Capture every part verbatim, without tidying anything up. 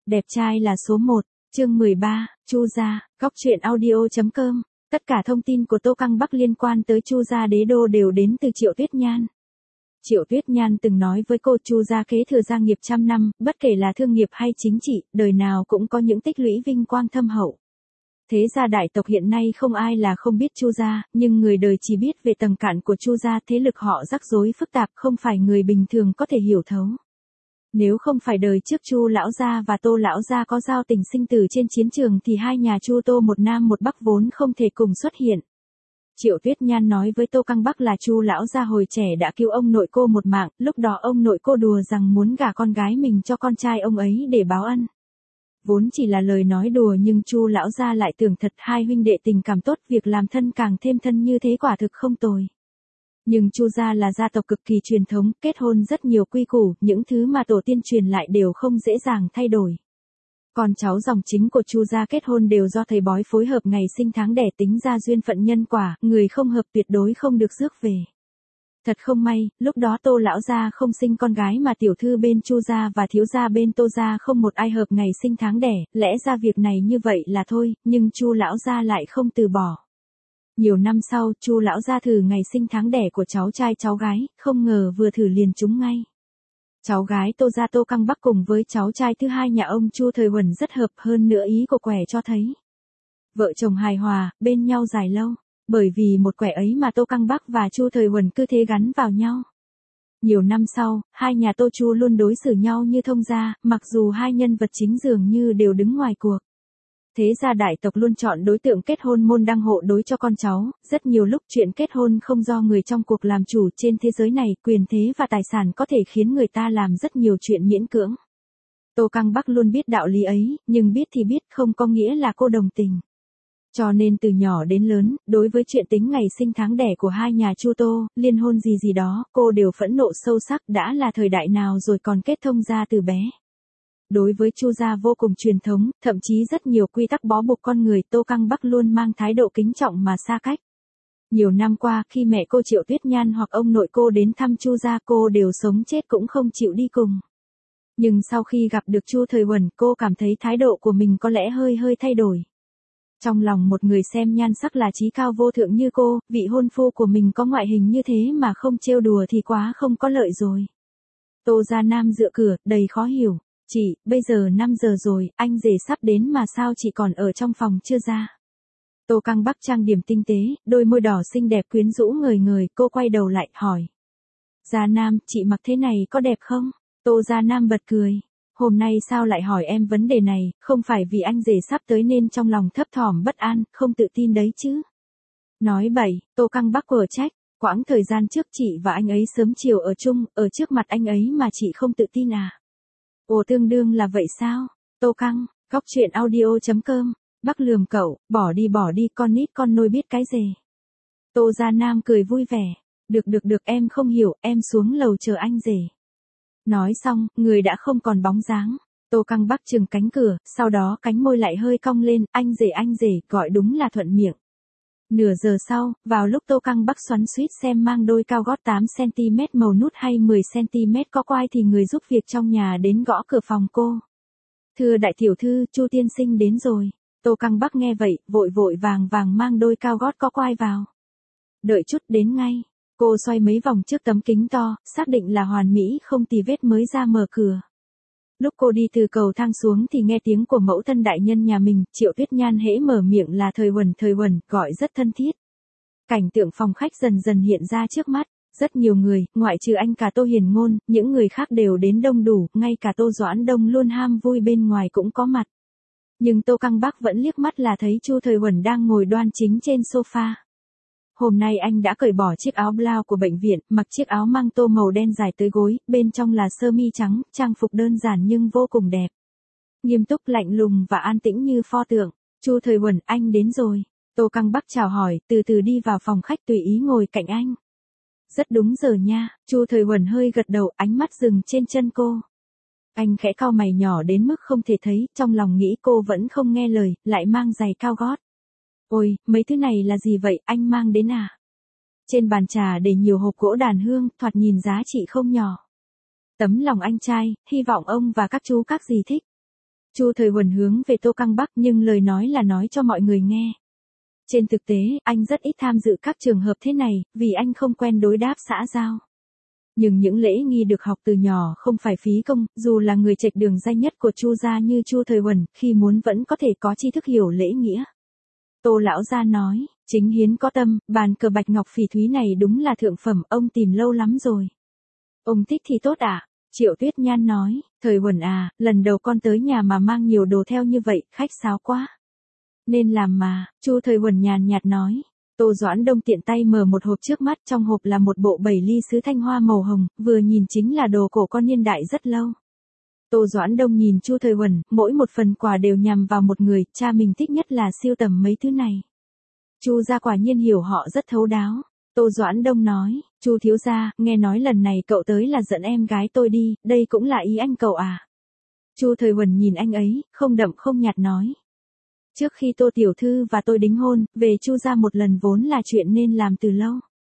Đẹp trai là số một, chương mười ba, Chu gia, góc truyện audio chấm com. Tất cả thông tin của Tô Căng Bắc liên quan tới Chu gia đế đô đều đến từ Triệu Tuyết Nhan. Triệu Tuyết Nhan từng nói với cô Chu gia kế thừa gia nghiệp trăm năm, bất kể là thương nghiệp hay chính trị, đời nào cũng có những tích lũy vinh quang thâm hậu. Thế gia đại tộc hiện nay không ai là không biết Chu gia, nhưng người đời chỉ biết về tầng cạn của Chu gia, thế lực họ rắc rối phức tạp, không phải người bình thường có thể hiểu thấu. Nếu không phải đời trước Chu lão gia và Tô lão gia có giao tình sinh tử trên chiến trường thì hai nhà Chu Tô một nam một bắc vốn không thể cùng xuất hiện. Triệu Tuyết Nhan nói với Tô Căng Bắc là Chu lão gia hồi trẻ đã cứu ông nội cô một mạng, lúc đó ông nội cô đùa rằng muốn gả con gái mình cho con trai ông ấy để báo ân. Vốn chỉ là lời nói đùa nhưng Chu lão gia lại tưởng thật, hai huynh đệ tình cảm tốt, việc làm thân càng thêm thân như thế quả thực không tồi. Nhưng Chu gia là gia tộc cực kỳ truyền thống, kết hôn rất nhiều quy củ, những thứ mà tổ tiên truyền lại đều không dễ dàng thay đổi. Con cháu dòng chính của Chu gia kết hôn đều do thầy bói phối hợp ngày sinh tháng đẻ tính ra duyên phận nhân quả, người không hợp tuyệt đối không được rước về. Thật không may, lúc đó Tô lão gia không sinh con gái mà tiểu thư bên Chu gia và thiếu gia bên Tô gia không một ai hợp ngày sinh tháng đẻ, lẽ ra việc này như vậy là thôi, nhưng Chu lão gia lại không từ bỏ. Nhiều năm sau, Chu lão gia thử ngày sinh tháng đẻ của cháu trai cháu gái, không ngờ vừa thử liền trúng ngay. Cháu gái Tô gia Tô Căng Bắc cùng với cháu trai thứ hai nhà ông Chu Thời Huẩn rất hợp, hơn nữa ý của quẻ cho thấy vợ chồng hài hòa, bên nhau dài lâu, bởi vì một quẻ ấy mà Tô Căng Bắc và Chu Thời Huẩn cứ thế gắn vào nhau. Nhiều năm sau, hai nhà Tô Chu luôn đối xử nhau như thông gia, mặc dù hai nhân vật chính dường như đều đứng ngoài cuộc. Thế gia đại tộc luôn chọn đối tượng kết hôn môn đăng hộ đối cho con cháu, rất nhiều lúc chuyện kết hôn không do người trong cuộc làm chủ, trên thế giới này, quyền thế và tài sản có thể khiến người ta làm rất nhiều chuyện miễn cưỡng. Tô Căng Bắc luôn biết đạo lý ấy, nhưng biết thì biết không có nghĩa là cô đồng tình. Cho nên từ nhỏ đến lớn, đối với chuyện tính ngày sinh tháng đẻ của hai nhà Chu Tô, liên hôn gì gì đó, cô đều phẫn nộ sâu sắc, đã là thời đại nào rồi còn kết thông gia từ bé. Đối với Chu gia vô cùng truyền thống, thậm chí rất nhiều quy tắc bó buộc con người, Tô Căng Bắc luôn mang thái độ kính trọng mà xa cách. Nhiều năm qua, khi mẹ cô Triệu Tuyết Nhan hoặc ông nội cô đến thăm Chu gia, cô đều sống chết cũng không chịu đi cùng. Nhưng sau khi gặp được Chu Thời Huẩn, cô cảm thấy thái độ của mình có lẽ hơi hơi thay đổi. Trong lòng một người xem nhan sắc là chí cao vô thượng như cô, vị hôn phu của mình có ngoại hình như thế mà không trêu đùa thì quá không có lợi rồi. Tô gia nam dựa cửa, đầy khó hiểu. Chị, bây giờ năm giờ rồi, anh rể sắp đến mà sao chị còn ở trong phòng chưa ra? Tô Căng Bắc trang điểm tinh tế, đôi môi đỏ xinh đẹp quyến rũ ngời ngời, cô quay đầu lại, hỏi. Gia Nam, chị mặc thế này có đẹp không? Tô Gia Nam bật cười. Hôm nay sao lại hỏi em vấn đề này, không phải vì anh rể sắp tới nên trong lòng thấp thỏm bất an, không tự tin đấy chứ? Nói bậy, Tô Căng Bắc quở trách. Quãng thời gian trước chị và anh ấy sớm chiều ở chung, ở trước mặt anh ấy mà chị không tự tin à? Ồ, tương đương là vậy sao? Tô Căng, góc truyện audio chấm com. Bắc lườm cậu, bỏ đi bỏ đi, con nít con nôi biết cái gì. Tô Gia Nam cười vui vẻ. Được được được, em không hiểu, em xuống lầu chờ anh rể. Nói xong, người đã không còn bóng dáng. Tô Căng Bắc chừng cánh cửa, sau đó cánh môi lại hơi cong lên, anh rể anh rể, gọi đúng là thuận miệng. Nửa giờ sau, vào lúc Tô Căng Bắc xoắn xuýt xem mang đôi cao gót tám xăng ti mét màu nút hay mười xăng ti mét có quai thì người giúp việc trong nhà đến gõ cửa phòng cô. Thưa đại tiểu thư, Chu tiên sinh đến rồi. Tô Căng Bắc nghe vậy, vội vội vàng vàng mang đôi cao gót có quai vào. Đợi chút, đến ngay. Cô xoay mấy vòng trước tấm kính to, xác định là hoàn mỹ không tì vết mới ra mở cửa. Lúc cô đi từ cầu thang xuống thì nghe tiếng của mẫu thân đại nhân nhà mình, Triệu Tuyết Nhan hễ mở miệng là Thời Huẩn Thời Huẩn, gọi rất thân thiết. Cảnh tượng phòng khách dần dần hiện ra trước mắt, rất nhiều người, ngoại trừ anh cả Tô Hiền Ngôn, những người khác đều đến đông đủ, ngay cả Tô Doãn Đông luôn ham vui bên ngoài cũng có mặt. Nhưng Tô Căng Bắc vẫn liếc mắt là thấy Chu Thời Huẩn đang ngồi đoan chính trên sofa. Hôm nay anh đã cởi bỏ chiếc áo blau của bệnh viện, mặc chiếc áo măng tô màu đen dài tới gối, bên trong là sơ mi trắng, trang phục đơn giản nhưng vô cùng đẹp. Nghiêm túc, lạnh lùng và an tĩnh như pho tượng. Chu Thời Huẩn, anh đến rồi. Tô Căng Bắc chào hỏi, từ từ đi vào phòng khách tùy ý ngồi cạnh anh. Rất đúng giờ nha. Chu Thời Huẩn hơi gật đầu, ánh mắt dừng trên chân cô. Anh khẽ cau mày nhỏ đến mức không thể thấy, trong lòng nghĩ cô vẫn không nghe lời, lại mang giày cao gót. Ôi, mấy thứ này là gì vậy, anh mang đến à? Trên bàn trà để nhiều hộp gỗ đàn hương, thoạt nhìn giá trị không nhỏ. Tấm lòng anh trai, hy vọng ông và các chú các dì thích. Chu Thời Huẩn hướng về Tô Căng Bắc nhưng lời nói là nói cho mọi người nghe. Trên thực tế, anh rất ít tham dự các trường hợp thế này, vì anh không quen đối đáp xã giao. Nhưng những lễ nghi được học từ nhỏ không phải phí công, dù là người trạch đường danh nhất của Chu gia như Chu Thời Huẩn, khi muốn vẫn có thể có tri thức hiểu lễ nghĩa. Tô lão gia nói, chính hiến có tâm, bàn cờ bạch ngọc phỉ thúy này đúng là thượng phẩm, ông tìm lâu lắm rồi. Ông thích thì tốt ạ. À? Triệu Tuyết Nhan nói, Thời Huẩn à, lần đầu con tới nhà mà mang nhiều đồ theo như vậy, khách sáo quá. Nên làm mà, Chu Thời Huẩn nhàn nhạt nói. Tô Doãn Đông tiện tay mở một hộp trước mắt, trong hộp là một bộ bảy ly sứ thanh hoa màu hồng, vừa nhìn chính là đồ cổ con niên đại rất lâu. Tô Doãn Đông nhìn Chu Thời Huẩn, mỗi một phần quà đều nhằm vào một người, cha mình thích nhất là siêu tầm mấy thứ này. Chu gia quả nhiên hiểu họ rất thấu đáo. Tô Doãn Đông nói, Chu thiếu gia, nghe nói lần này cậu tới là dẫn em gái tôi đi, đây cũng là ý anh cậu à? Chu Thời Huẩn nhìn anh ấy, không đậm không nhạt nói. Trước khi Tô tiểu thư và tôi đính hôn, về Chu gia một lần vốn là chuyện nên làm từ lâu.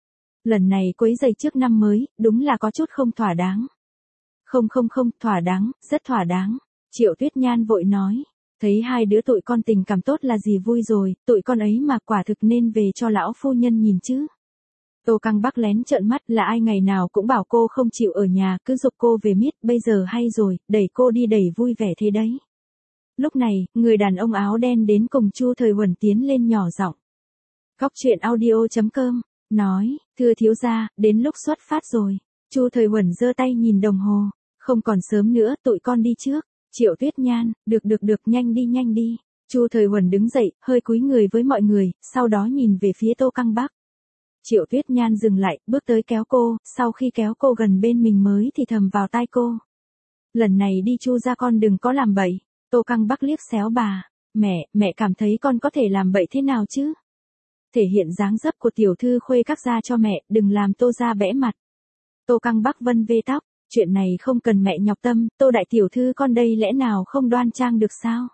Lần này quấy rầy trước năm mới, đúng là có chút không thỏa đáng. Không không không, thỏa đáng, rất thỏa đáng. Triệu Tuyết Nhan vội nói, thấy hai đứa tụi con tình cảm tốt là gì vui rồi, tụi con ấy mà quả thực nên về cho lão phu nhân nhìn chứ. Tô Căng Bắc lén trợn mắt, là ai ngày nào cũng bảo cô không chịu ở nhà, cứ giục cô về miết, bây giờ hay rồi, đẩy cô đi đẩy vui vẻ thế đấy. Lúc này, người đàn ông áo đen đến cùng Chu Thời Huẩn tiến lên nhỏ giọng. Góc truyện audio chấm com, nói, thưa thiếu gia, đến lúc xuất phát rồi. Chu Thời Huẩn giơ tay nhìn đồng hồ, không còn sớm nữa, tụi con đi trước. Triệu Tuyết Nhan, được được được, nhanh đi nhanh đi. Chu Thời Huẩn đứng dậy, hơi cúi người với mọi người, sau đó nhìn về phía Tô Căng Bắc. Triệu Tuyết Nhan dừng lại, bước tới kéo cô, sau khi kéo cô gần bên mình mới thì thầm vào tai cô. Lần này đi Chu gia con đừng có làm bậy. Tô Căng Bắc liếc xéo bà, mẹ, mẹ cảm thấy con có thể làm bậy thế nào chứ? Thể hiện dáng dấp của tiểu thư khuê các gia cho mẹ, đừng làm Tô gia bẽ mặt. Tô Căng Bắc vân vê tóc, chuyện này không cần mẹ nhọc tâm, Tô đại tiểu thư con đây lẽ nào không đoan trang được sao?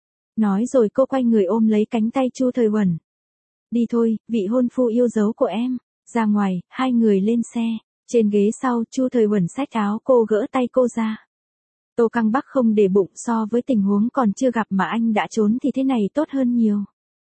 Nói rồi cô quay người ôm lấy cánh tay Chu Thời Huẩn. Đi thôi, vị hôn phu yêu dấu của em. Ra ngoài, hai người lên xe, trên ghế sau Chu Thời Huẩn xách áo cô gỡ tay cô ra. Tô Căng Bắc không để bụng, so với tình huống còn chưa gặp mà anh đã trốn thì thế này tốt hơn nhiều.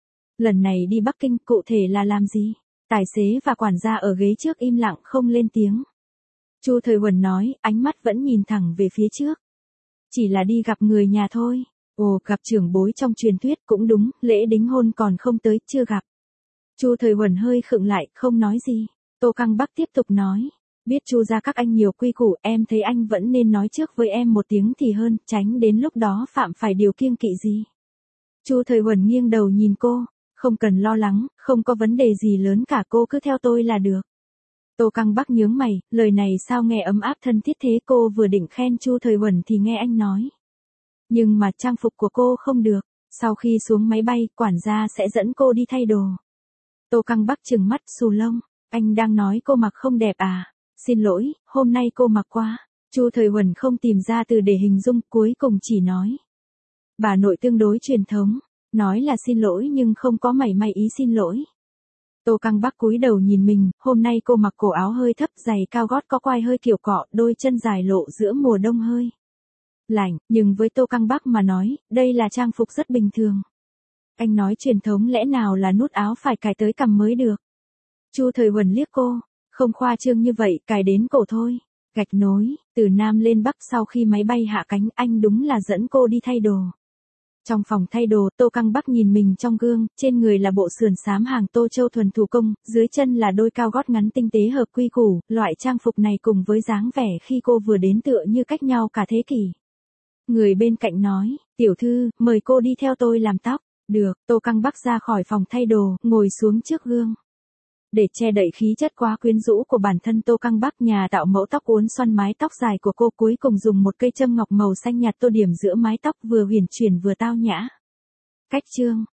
Lần này đi Bắc Kinh cụ thể là làm gì? Tài xế và quản gia ở ghế trước im lặng không lên tiếng. Chu Thời Huẩn nói, ánh mắt vẫn nhìn thẳng về phía trước. Chỉ là đi gặp người nhà thôi. Ồ, gặp trưởng bối trong truyền thuyết cũng đúng, lễ đính hôn còn không tới, chưa gặp. Chu Thời Huẩn hơi khựng lại, không nói gì. Tô Căng Bắc tiếp tục nói. Biết Chu gia các anh nhiều quy củ, em thấy anh vẫn nên nói trước với em một tiếng thì hơn, tránh đến lúc đó phạm phải điều kiêng kỵ gì. Chu Thời Huẩn nghiêng đầu nhìn cô, không cần lo lắng, không có vấn đề gì lớn cả, cô cứ theo tôi là được. Tô Căng Bắc nhướng mày, lời này sao nghe ấm áp thân thiết thế, cô vừa định khen Chu Thời Huẩn thì nghe anh nói. Nhưng mà trang phục của cô không được, sau khi xuống máy bay, quản gia sẽ dẫn cô đi thay đồ. Tô Căng Bắc trừng mắt xù lông, anh đang nói cô mặc không đẹp à? Xin lỗi, hôm nay cô mặc quá. Chu Thời Huẩn không tìm ra từ để hình dung, cuối cùng chỉ nói. Bà nội tương đối truyền thống, nói là xin lỗi nhưng không có mảy may ý xin lỗi. Tô Căng Bắc cúi đầu nhìn mình, hôm nay cô mặc cổ áo hơi thấp, giày cao gót có quai hơi kiểu cọ, đôi chân dài lộ giữa mùa đông hơi lạnh, nhưng với Tô Căng Bắc mà nói, đây là trang phục rất bình thường. Anh nói truyền thống lẽ nào là nút áo phải cài tới cằm mới được. Chu Thời Huẩn liếc cô, không khoa trương như vậy, cài đến cổ thôi. Gạch nối, từ Nam lên Bắc sau khi máy bay hạ cánh, anh đúng là dẫn cô đi thay đồ. Trong phòng thay đồ, Tô Căng Bắc nhìn mình trong gương, trên người là bộ sườn xám hàng Tô Châu thuần thủ công, dưới chân là đôi cao gót ngắn tinh tế hợp quy củ, loại trang phục này cùng với dáng vẻ khi cô vừa đến tựa như cách nhau cả thế kỷ. Người bên cạnh nói, tiểu thư, mời cô đi theo tôi làm tóc. Được, Tô Căng Bắc ra khỏi phòng thay đồ, ngồi xuống trước gương. Để che đậy khí chất quá quyến rũ của bản thân Tô Căng Bắc, nhà tạo mẫu tóc uốn xoăn mái tóc dài của cô, cuối cùng dùng một cây châm ngọc màu xanh nhạt tô điểm giữa mái tóc, vừa huyền chuyển vừa tao nhã. Cách chương